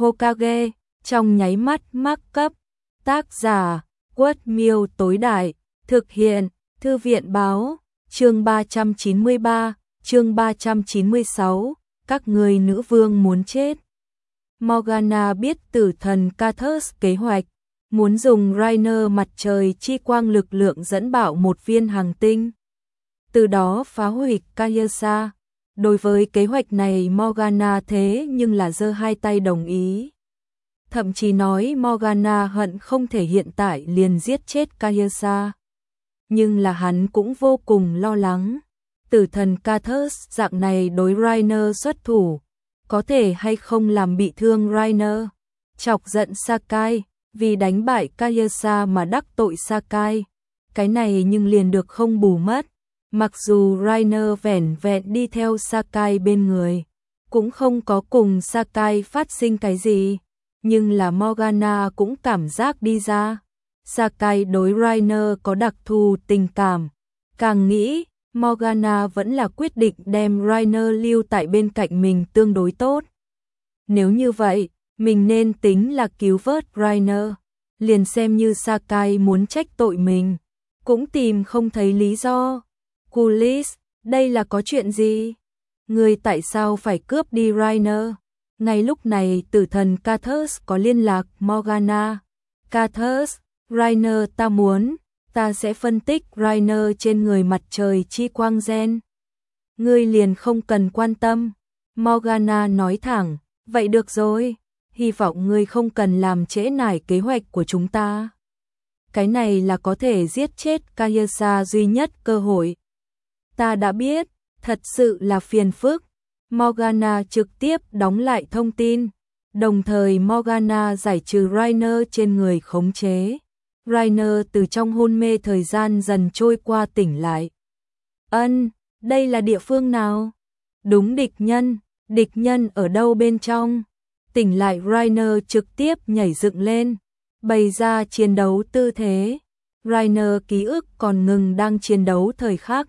Hokage, trong nháy mắt mắc cấp. Tác giả, Quất Miêu tối đại, thực hiện, Thư viện báo, chương 393, chương 396, các người nữ vương muốn chết. Morgana biết tử thần Kathus kế hoạch, muốn dùng Rainer mặt trời chi quang lực lượng dẫn bạo một viên hành tinh, từ đó phá hủy Kaiosha. Đối với kế hoạch này Morgana thế nhưng là giơ hai tay đồng ý. Thậm chí nói Morgana hận không thể hiện tại liền giết chết Kaiosha. Nhưng là hắn cũng vô cùng lo lắng. Tử thần Kathus dạng này đối Rainer xuất thủ, có thể hay không làm bị thương Rainer. Chọc giận Sakai, vì đánh bại Kaiosha mà đắc tội Sakai. Cái này nhưng liền được không bù mất. Mặc dù Rainer vẻn vẹn đi theo Sakai bên người, cũng không có cùng Sakai phát sinh cái gì, nhưng là Morgana cũng cảm giác đi ra. Sakai đối Rainer có đặc thù tình cảm. Càng nghĩ, Morgana vẫn là quyết định đem Rainer lưu tại bên cạnh mình tương đối tốt. Nếu như vậy, mình nên tính là cứu vớt Rainer. Liền xem như Sakai muốn trách tội mình, cũng tìm không thấy lý do. Kulis, đây là có chuyện gì? Người tại sao phải cướp đi Rainer? Ngay lúc này tử thần Kathus có liên lạc Morgana. Kathus, Rainer ta sẽ phân tích Rainer trên người mặt trời chi quang gen. Ngươi liền không cần quan tâm. Morgana nói thẳng, vậy được rồi, hy vọng ngươi không cần làm trễ nải kế hoạch của chúng ta. Cái này là có thể giết chết Kaiosha duy nhất cơ hội. Ta đã biết, thật sự là phiền phức. Morgana trực tiếp đóng lại thông tin, đồng thời Morgana giải trừ Rainer trên người khống chế. Rainer từ trong hôn mê thời gian dần trôi qua tỉnh lại. Đây là địa phương nào? Đúng, địch nhân ở đâu bên trong? Tỉnh lại Rainer trực tiếp nhảy dựng lên, bày ra chiến đấu tư thế. Rainer ký ức còn ngừng đang chiến đấu thời khắc.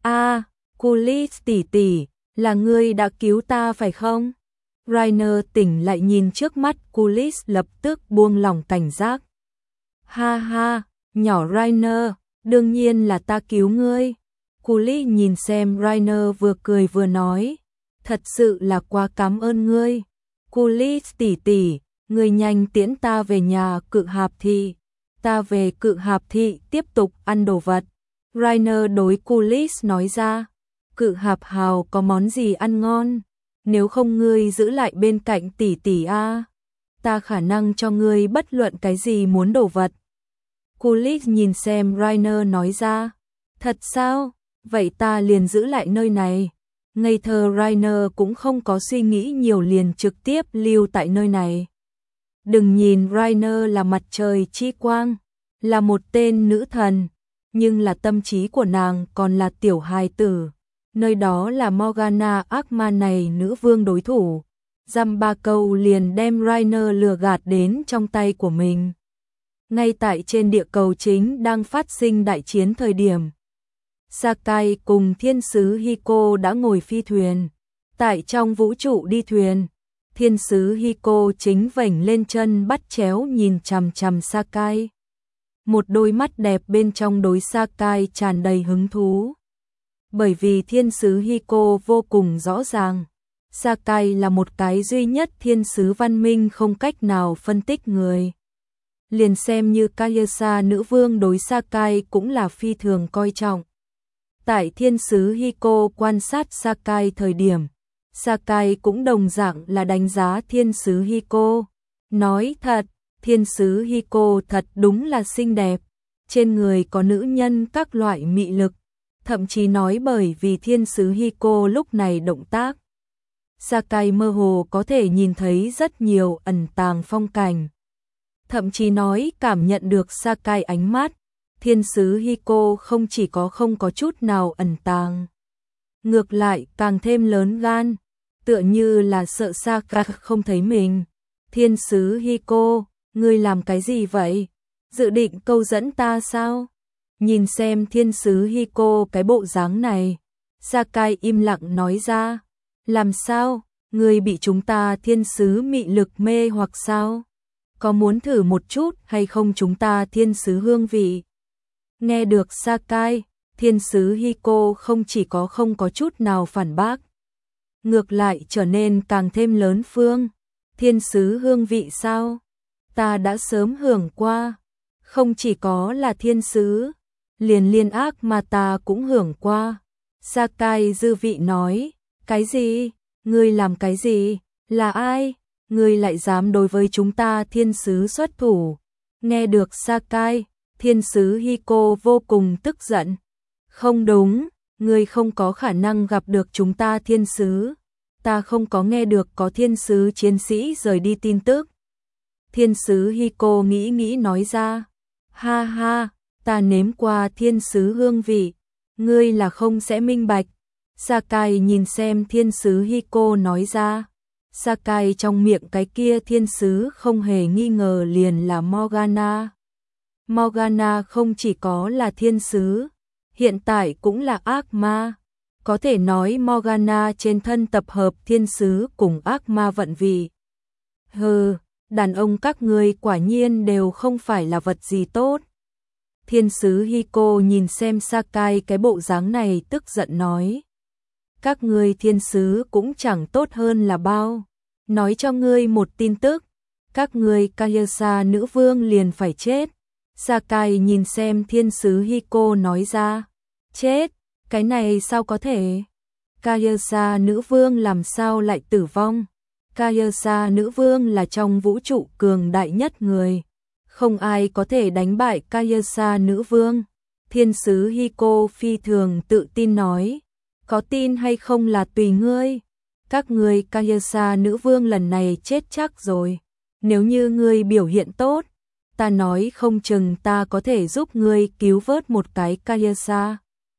Kulis tỷ tỷ, là ngươi đã cứu ta phải không? Rainer tỉnh lại nhìn trước mắt Kulis lập tức buông lỏng cảnh giác. Ha ha, nhỏ Rainer, đương nhiên là ta cứu ngươi. Kulis nhìn xem Rainer vừa cười vừa nói, thật sự là quá cảm ơn ngươi. Kulis tỷ tỷ, ngươi nhanh tiễn ta về nhà Cự Hạp Thị. Ta về Cự Hạp Thị tiếp tục ăn đồ vật. Rainer đối Kulis nói ra, Cự Hạp Hào có món gì ăn ngon? Nếu không ngươi giữ lại bên cạnh tỷ tỷ a, ta khả năng cho ngươi bất luận cái gì muốn đồ vật. Kulis nhìn xem Rainer nói ra, thật sao? Vậy ta liền giữ lại nơi này. Ngây thơ Rainer cũng không có suy nghĩ nhiều liền trực tiếp lưu tại nơi này. Đừng nhìn Rainer là mặt trời chi quang, là một tên nữ thần, nhưng là tâm trí của nàng còn là tiểu hài tử. Nơi đó là Morgana ác ma này nữ vương đối thủ. Dăm ba câu liền đem Rainer lừa gạt đến trong tay của mình. Ngay tại trên địa cầu chính đang phát sinh đại chiến thời điểm, Sakai cùng thiên sứ Hiko đã ngồi phi thuyền. Tại trong vũ trụ đi thuyền, thiên sứ Hiko chính vểnh lên chân bắt chéo nhìn chằm chằm Sakai. Một đôi mắt đẹp bên trong đối Sakai tràn đầy hứng thú. Bởi vì thiên sứ Hiko vô cùng rõ ràng, Sakai là một cái duy nhất thiên sứ văn minh không cách nào phân tích người. Liền xem như Kaiosha nữ vương đối Sakai cũng là phi thường coi trọng. Tại thiên sứ Hiko quan sát Sakai thời điểm, Sakai cũng đồng dạng là đánh giá thiên sứ Hiko. Nói thật, thiên sứ Hiko thật đúng là xinh đẹp, trên người có nữ nhân các loại mị lực. Thậm chí nói bởi vì thiên sứ Hiko lúc này động tác, Sakai mơ hồ có thể nhìn thấy rất nhiều ẩn tàng phong cảnh. Thậm chí nói cảm nhận được Sakai ánh mắt, thiên sứ Hiko không chỉ có không có chút nào ẩn tàng, ngược lại càng thêm lớn gan, tựa như là sợ Sakai không thấy mình. Thiên sứ Hiko, ngươi làm cái gì vậy? Dự định câu dẫn ta sao? Nhìn xem thiên sứ Hiko cái bộ dáng này, Sakai im lặng nói ra, làm sao? Ngươi bị chúng ta thiên sứ mị lực mê hoặc sao? Có muốn thử một chút hay không chúng ta thiên sứ hương vị? Nghe được Sakai, thiên sứ Hiko không chỉ không có chút nào phản bác. Ngược lại trở nên càng thêm lớn phương. Thiên sứ hương vị sao? Ta đã sớm hưởng qua. Không chỉ có là thiên sứ, liền liên ác mà ta cũng hưởng qua. Sakai dư vị nói, cái gì? Ngươi làm cái gì? Là ai? Ngươi lại dám đối với chúng ta thiên sứ xuất thủ? Nghe được Sakai, thiên sứ Hiko vô cùng tức giận. Không đúng, ngươi không có khả năng gặp được chúng ta thiên sứ. Ta không có nghe được có thiên sứ chiến sĩ rời đi tin tức. Thiên sứ Hiko nghĩ nói ra. Ha ha, ta nếm qua thiên sứ hương vị. Ngươi là không sẽ minh bạch. Sakai nhìn xem thiên sứ Hiko nói ra. Sakai trong miệng cái kia thiên sứ không hề nghi ngờ liền là Morgana. Morgana không chỉ có là thiên sứ, hiện tại cũng là ác ma. Có thể nói Morgana trên thân tập hợp thiên sứ cùng ác ma vận vị. Hừ, đàn ông các ngươi quả nhiên đều không phải là vật gì tốt. Thiên sứ Hiko nhìn xem Sakai cái bộ dáng này tức giận nói. Các ngươi thiên sứ cũng chẳng tốt hơn là bao. Nói cho ngươi một tin tức, các ngươi Kayasa nữ vương liền phải chết. Sakai nhìn xem thiên sứ Hiko nói ra. Chết, cái này sao có thể? Kayasa nữ vương làm sao lại tử vong? Kayasa nữ vương là trong vũ trụ cường đại nhất người. Không ai có thể đánh bại Kayasa nữ vương. Thiên sứ Hiko phi thường tự tin nói. Có tin hay không là tùy ngươi. Các ngươi Kayasa nữ vương lần này chết chắc rồi. Nếu như ngươi biểu hiện tốt, ta nói không chừng ta có thể giúp ngươi cứu vớt một cái Kayasa.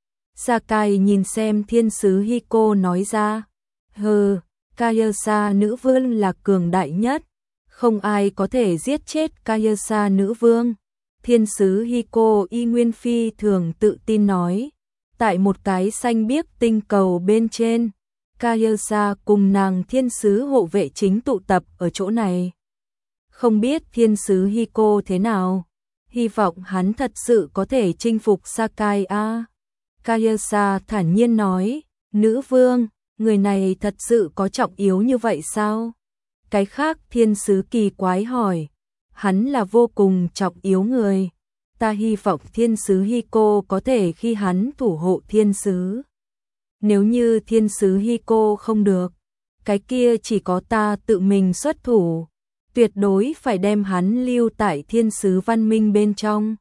Sakai nhìn xem thiên sứ Hiko nói ra. Hừ, Kayasa nữ vương là cường đại nhất. Không ai có thể giết chết Kayasa nữ vương. Thiên sứ Hiko y nguyên phi thường tự tin nói. Tại một cái xanh biếc tinh cầu bên trên, Kayasa cùng nàng thiên sứ hộ vệ chính tụ tập ở chỗ này. Không biết thiên sứ Hiko thế nào, hy vọng hắn thật sự có thể chinh phục Sakai a. Kayasa thản nhiên nói, nữ vương, người này thật sự có trọng yếu như vậy sao? Cái khác thiên sứ kỳ quái hỏi, hắn là vô cùng trọng yếu người. Ta hy vọng thiên sứ Hiko có thể khi hắn thủ hộ thiên sứ. Nếu như thiên sứ Hiko không được, cái kia chỉ có ta tự mình xuất thủ. Tuyệt đối phải đem hắn lưu tại thiên sứ văn minh bên trong.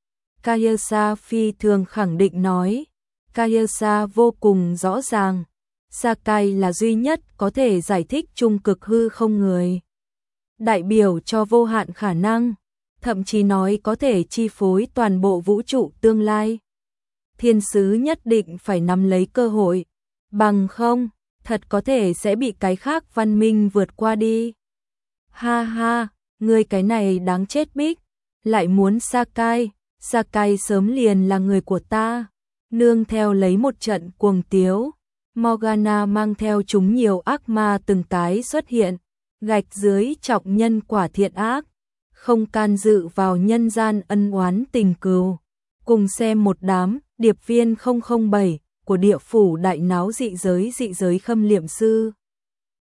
Kayasa phi thường khẳng định nói. Kayasa vô cùng rõ ràng. Sakai là duy nhất có thể giải thích trung cực hư không người. Đại biểu cho vô hạn khả năng. Thậm chí nói có thể chi phối toàn bộ vũ trụ tương lai. Thiên sứ nhất định phải nắm lấy cơ hội. Bằng không, thật có thể sẽ bị cái khác văn minh vượt qua đi. Ha ha, ngươi cái này đáng chết bích. Lại muốn Sakai. Sakai sớm liền là người của ta. Nương theo lấy một trận cuồng tiếu. Morgana mang theo chúng nhiều ác ma từng cái xuất hiện. Gạch dưới trọng nhân quả thiện ác. Không can dự vào nhân gian ân oán tình cừu. Cùng xem một đám điệp viên 007 của địa phủ đại náo dị giới khâm liệm sư.